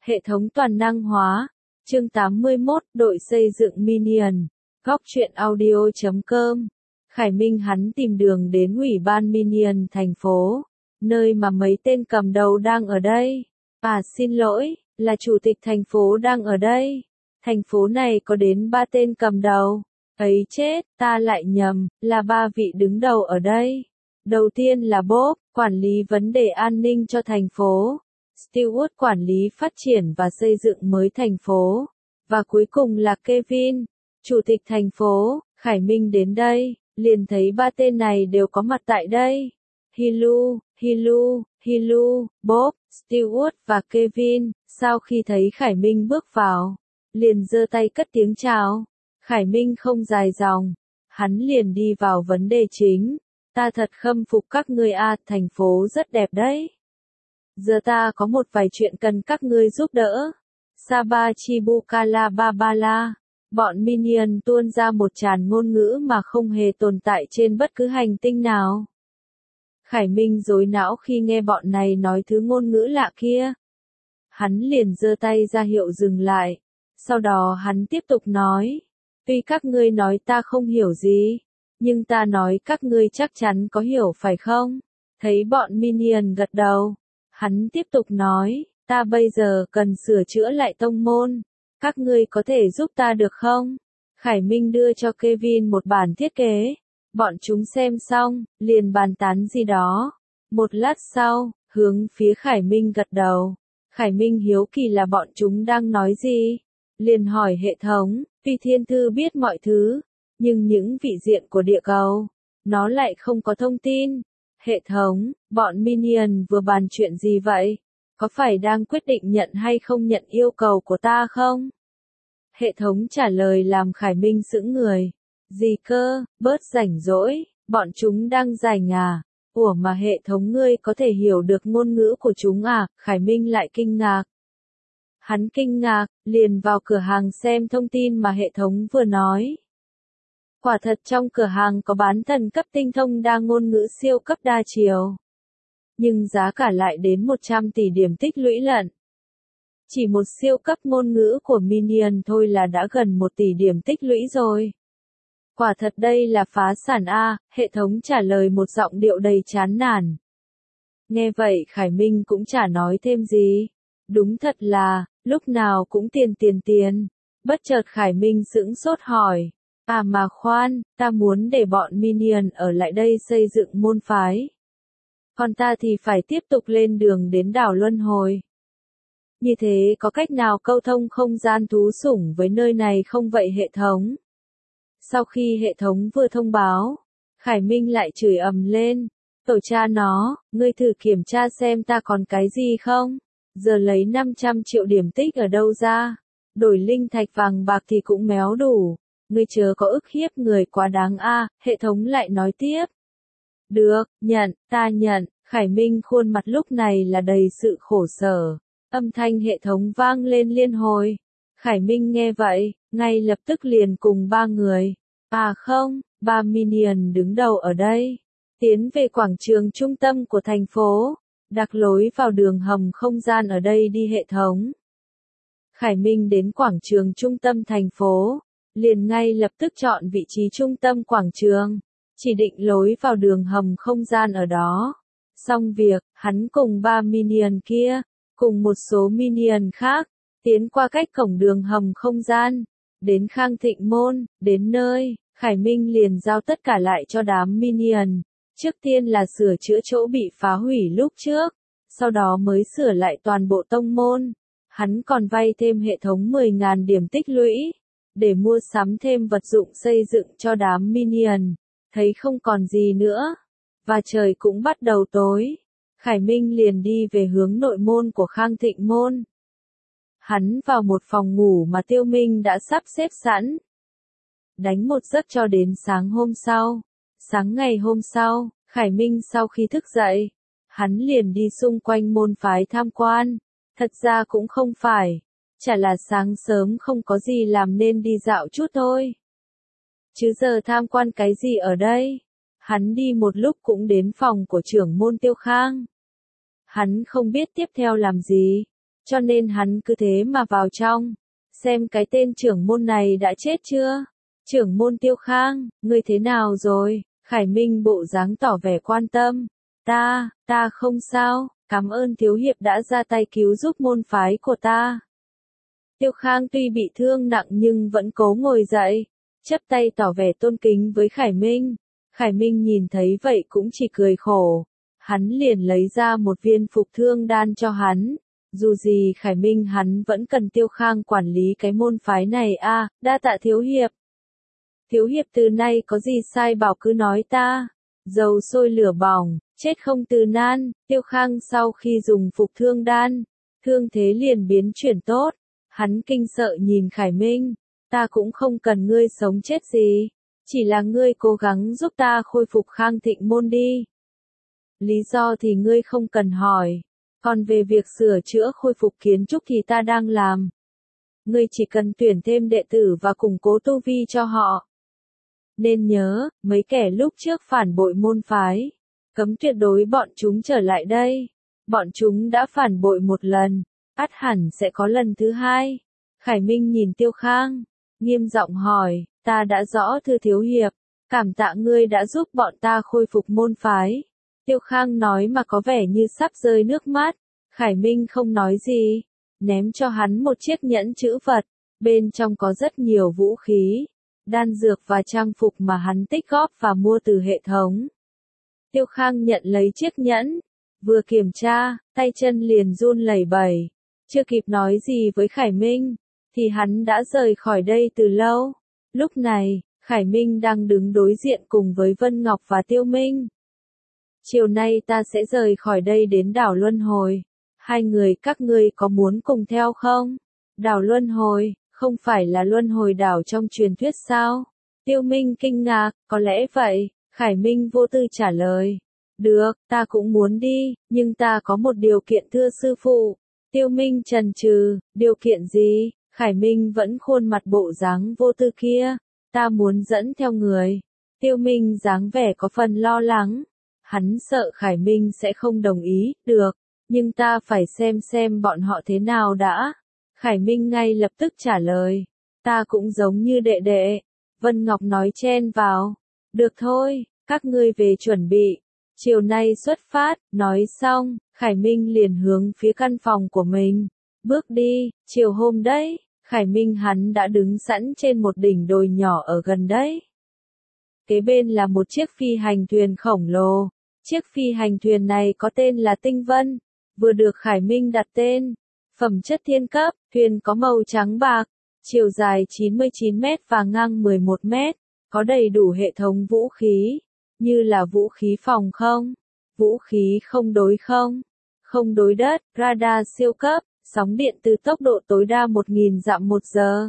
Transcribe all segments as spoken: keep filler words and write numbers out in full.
Hệ thống toàn năng hóa. Chương tám mươi mốt, đội xây dựng Minion. Góc truyện audio chấm com. Khải Minh hắn tìm đường đến ủy ban Minion thành phố, nơi mà mấy tên cầm đầu đang ở đây. À xin lỗi, là chủ tịch thành phố đang ở đây. Thành phố này có đến ba tên cầm đầu. Ấy chết, ta lại nhầm, là ba vị đứng đầu ở đây. Đầu tiên là Bob, quản lý vấn đề an ninh cho thành phố. Stewart quản lý phát triển và xây dựng mới thành phố. Và cuối cùng là Kevin, chủ tịch thành phố. Khải Minh đến đây, liền thấy ba tên này đều có mặt tại đây. Hilu, Hilu, Hilu, Bob, Stewart và Kevin, sau khi thấy Khải Minh bước vào, liền giơ tay cất tiếng chào. Khải Minh không dài dòng, hắn liền đi vào vấn đề chính. Ta thật khâm phục các ngươi a, thành phố rất đẹp đấy. Giờ ta có một vài chuyện cần các ngươi giúp đỡ. Sabachibukala Babala. Bọn Minion tuôn ra một tràn ngôn ngữ mà không hề tồn tại trên bất cứ hành tinh nào. Khải Minh rối não khi nghe bọn này nói thứ ngôn ngữ lạ kia. Hắn liền giơ tay ra hiệu dừng lại. Sau đó hắn tiếp tục nói. Tuy các ngươi nói ta không hiểu gì, nhưng ta nói các ngươi chắc chắn có hiểu phải không? Thấy bọn Minion gật đầu. Hắn tiếp tục nói, ta bây giờ cần sửa chữa lại tông môn. Các ngươi có thể giúp ta được không? Khải Minh đưa cho Kevin một bản thiết kế. Bọn chúng xem xong, liền bàn tán gì đó. Một lát sau, hướng phía Khải Minh gật đầu. Khải Minh hiếu kỳ là bọn chúng đang nói gì? Liền hỏi hệ thống, tuy thiên thư biết mọi thứ, nhưng những vị diện của địa cầu, nó lại không có thông tin. Hệ thống, bọn Minion vừa bàn chuyện gì vậy? Có phải đang quyết định nhận hay không nhận yêu cầu của ta không? Hệ thống trả lời làm Khải Minh sững người. Gì cơ, bớt rảnh rỗi, bọn chúng đang rảnh à? Ủa mà hệ thống ngươi có thể hiểu được ngôn ngữ của chúng à? Khải Minh lại kinh ngạc. Hắn kinh ngạc, liền vào cửa hàng xem thông tin mà hệ thống vừa nói. Quả thật trong cửa hàng có bán thần cấp tinh thông đa ngôn ngữ siêu cấp đa chiều. Nhưng giá cả lại đến một trăm tỷ điểm tích lũy lận. Chỉ một siêu cấp ngôn ngữ của Minion thôi là đã gần một tỷ điểm tích lũy rồi. Quả thật đây là phá sản a, hệ thống trả lời một giọng điệu đầy chán nản. Nghe vậy Khải Minh cũng chả nói thêm gì. Đúng thật là, lúc nào cũng tiền tiền tiền. Bất chợt Khải Minh sững sốt hỏi. À mà khoan, ta muốn để bọn Minion ở lại đây xây dựng môn phái. Còn ta thì phải tiếp tục lên đường đến đảo Luân Hồi. Như thế có cách nào câu thông không gian thú sủng với nơi này không vậy hệ thống? Sau khi hệ thống vừa thông báo, Khải Minh lại chửi ầm lên. Tổ cha nó, ngươi thử kiểm tra xem ta còn cái gì không? Giờ lấy năm trăm triệu điểm tích ở đâu ra? Đổi linh thạch vàng bạc thì cũng méo đủ. Ngươi chớ có ức hiếp người quá đáng a, hệ thống lại nói tiếp. Được, nhận, ta nhận. Khải Minh khuôn mặt lúc này là đầy sự khổ sở. Âm thanh hệ thống vang lên liên hồi. Khải Minh nghe vậy, ngay lập tức liền cùng ba người. À không, ba Minion đứng đầu ở đây. Tiến về quảng trường trung tâm của thành phố. Đặc lối vào đường hầm không gian ở đây đi hệ thống. Khải Minh đến quảng trường trung tâm thành phố. Liền ngay lập tức chọn vị trí trung tâm quảng trường. Chỉ định lối vào đường hầm không gian ở đó. Xong việc, hắn cùng ba Minion kia, cùng một số Minion khác, tiến qua cách cổng đường hầm không gian, đến Khang Thịnh Môn, đến nơi, Khải Minh liền giao tất cả lại cho đám Minion. Trước tiên là sửa chữa chỗ bị phá hủy lúc trước, sau đó mới sửa lại toàn bộ tông môn. Hắn còn vay thêm hệ thống mười nghìn điểm tích lũy, để mua sắm thêm vật dụng xây dựng cho đám Minion. Thấy không còn gì nữa, và trời cũng bắt đầu tối. Khải Minh liền đi về hướng nội môn của Khang Thịnh Môn. Hắn vào một phòng ngủ mà Tiêu Minh đã sắp xếp sẵn. Đánh một giấc cho đến sáng hôm sau. Sáng ngày hôm sau, Khải Minh sau khi thức dậy, hắn liền đi xung quanh môn phái tham quan. Thật ra cũng không phải, chả là sáng sớm không có gì làm nên đi dạo chút thôi. Chứ giờ tham quan cái gì ở đây? Hắn đi một lúc cũng đến phòng của trưởng môn Tiêu Khang. Hắn không biết tiếp theo làm gì. cho nên hắn cứ thế mà vào trong, xem cái tên trưởng môn này đã chết chưa. Trưởng môn Tiêu Khang, ngươi thế nào rồi? Khải Minh bộ dáng tỏ vẻ quan tâm. Ta, ta không sao, cảm ơn thiếu hiệp đã ra tay cứu giúp môn phái của ta. Tiêu Khang tuy bị thương nặng nhưng vẫn cố ngồi dậy, chắp tay tỏ vẻ tôn kính với Khải Minh. Khải Minh nhìn thấy vậy cũng chỉ cười khổ. Hắn liền lấy ra một viên phục thương đan cho hắn. Dù gì Khải Minh hắn vẫn cần Tiêu Khang quản lý cái môn phái này a, à, đa tạ thiếu hiệp. Thiếu hiệp từ nay có gì sai bảo cứ nói ta. Dầu sôi lửa bỏng, chết không từ nan. Tiêu Khang sau khi dùng phục thương đan, thương thế liền biến chuyển tốt. Hắn kinh sợ nhìn Khải Minh. Ta cũng không cần ngươi sống chết gì. Chỉ là ngươi cố gắng giúp ta khôi phục Khang Thịnh môn đi. Lý do thì ngươi không cần hỏi. Còn về việc sửa chữa khôi phục kiến trúc thì ta đang làm. Ngươi chỉ cần tuyển thêm đệ tử và củng cố tu vi cho họ. Nên nhớ, mấy kẻ lúc trước phản bội môn phái, cấm tuyệt đối bọn chúng trở lại đây. Bọn chúng đã phản bội một lần, ắt hẳn sẽ có lần thứ hai. Khải Minh nhìn Tiêu Khang, nghiêm giọng hỏi, ta đã rõ thưa thiếu hiệp, cảm tạ ngươi đã giúp bọn ta khôi phục môn phái. Tiêu Khang nói mà có vẻ như sắp rơi nước mắt. Khải Minh không nói gì, ném cho hắn một chiếc nhẫn chữ vật, bên trong có rất nhiều vũ khí, đan dược và trang phục mà hắn tích góp và mua từ hệ thống. Tiêu Khang nhận lấy chiếc nhẫn, vừa kiểm tra, tay chân liền run lẩy bẩy, chưa kịp nói gì với Khải Minh, thì hắn đã rời khỏi đây từ lâu. Lúc này, Khải Minh đang đứng đối diện cùng với Vân Ngọc và Tiêu Minh. Chiều nay ta sẽ rời khỏi đây đến đảo Luân Hồi. Hai người các ngươi có muốn cùng theo không? Đảo Luân Hồi, không phải là Luân Hồi đảo trong truyền thuyết sao? Tiêu Minh kinh ngạc, có lẽ vậy. Khải Minh vô tư trả lời. Được, ta cũng muốn đi, nhưng ta có một điều kiện thưa sư phụ. Tiêu Minh chần chừ, điều kiện gì? Khải Minh vẫn khuôn mặt bộ dáng vô tư kia. Ta muốn dẫn theo người. Tiêu Minh dáng vẻ có phần lo lắng. Hắn sợ Khải Minh sẽ không đồng ý, được, nhưng ta phải xem xem bọn họ thế nào đã. Khải Minh ngay lập tức trả lời, ta cũng giống như đệ đệ. Vân Ngọc nói chen vào, được thôi, các ngươi về chuẩn bị, chiều nay xuất phát. Nói xong, Khải Minh liền hướng phía căn phòng của mình, bước đi. Chiều hôm đấy, Khải Minh hắn đã đứng sẵn trên một đỉnh đồi nhỏ ở gần đấy. Kế bên là một chiếc phi hành thuyền khổng lồ. Chiếc phi hành thuyền này có tên là Tinh Vân, vừa được Khải Minh đặt tên. Phẩm chất thiên cấp, thuyền có màu trắng bạc, chiều dài chín mươi chín mét và ngang mười một mét, có đầy đủ hệ thống vũ khí, như là vũ khí phòng không, vũ khí không đối không, không đối đất, radar siêu cấp, sóng điện từ tốc độ tối đa một nghìn dặm một giờ.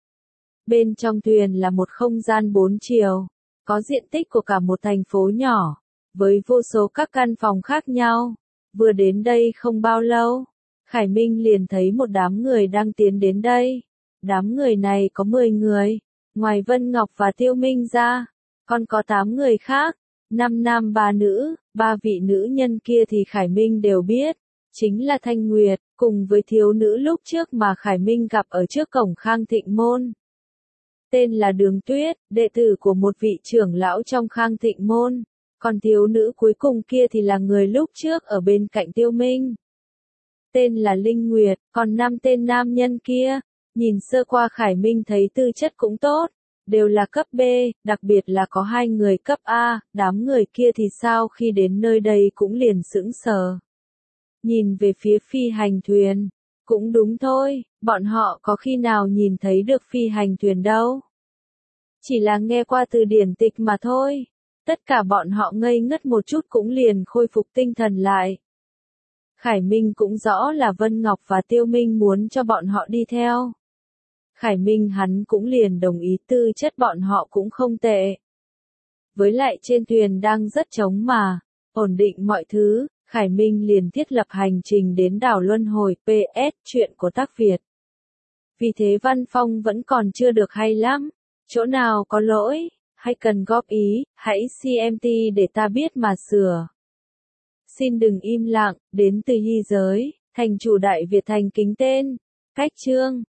Bên trong thuyền là một không gian bốn chiều, có diện tích của cả một thành phố nhỏ, với vô số các căn phòng khác nhau. Vừa đến đây không bao lâu, Khải Minh liền thấy một đám người đang tiến đến đây. Đám người này có mười người, ngoài Vân Ngọc và Tiêu Minh ra, còn có tám người khác, năm nam ba nữ, ba vị nữ nhân kia thì Khải Minh đều biết, chính là Thanh Nguyệt, cùng với thiếu nữ lúc trước mà Khải Minh gặp ở trước cổng Khang Thịnh môn. Tên là Đường Tuyết, đệ tử của một vị trưởng lão trong Khang Thịnh môn. Còn thiếu nữ cuối cùng kia thì là người lúc trước ở bên cạnh Tiêu Minh. Tên là Linh Nguyệt, còn năm tên nam nhân kia, nhìn sơ qua Khải Minh thấy tư chất cũng tốt, đều là cấp B, đặc biệt là có hai người cấp A, đám người kia thì sao khi đến nơi đây cũng liền sững sờ. Nhìn về phía phi hành thuyền, cũng đúng thôi, bọn họ có khi nào nhìn thấy được phi hành thuyền đâu. Chỉ là nghe qua từ điển tịch mà thôi. Tất cả bọn họ ngây ngất một chút cũng liền khôi phục tinh thần lại. Khải Minh cũng rõ là Vân Ngọc và Tiêu Minh muốn cho bọn họ đi theo. Khải Minh hắn cũng liền đồng ý, tư chất bọn họ cũng không tệ. Với lại trên thuyền đang rất trống mà, ổn định mọi thứ, Khải Minh liền thiết lập hành trình đến đảo Luân Hồi. pê ét Chuyện của tác Việt. Vì thế văn phong vẫn còn chưa được hay lắm, chỗ nào có lỗi, hay cần góp ý, hãy xê em tê để ta biết mà sửa. Xin đừng im lặng, đến từ Hy Giới. Thành chủ Đại Việt thành kính tên. Cách chương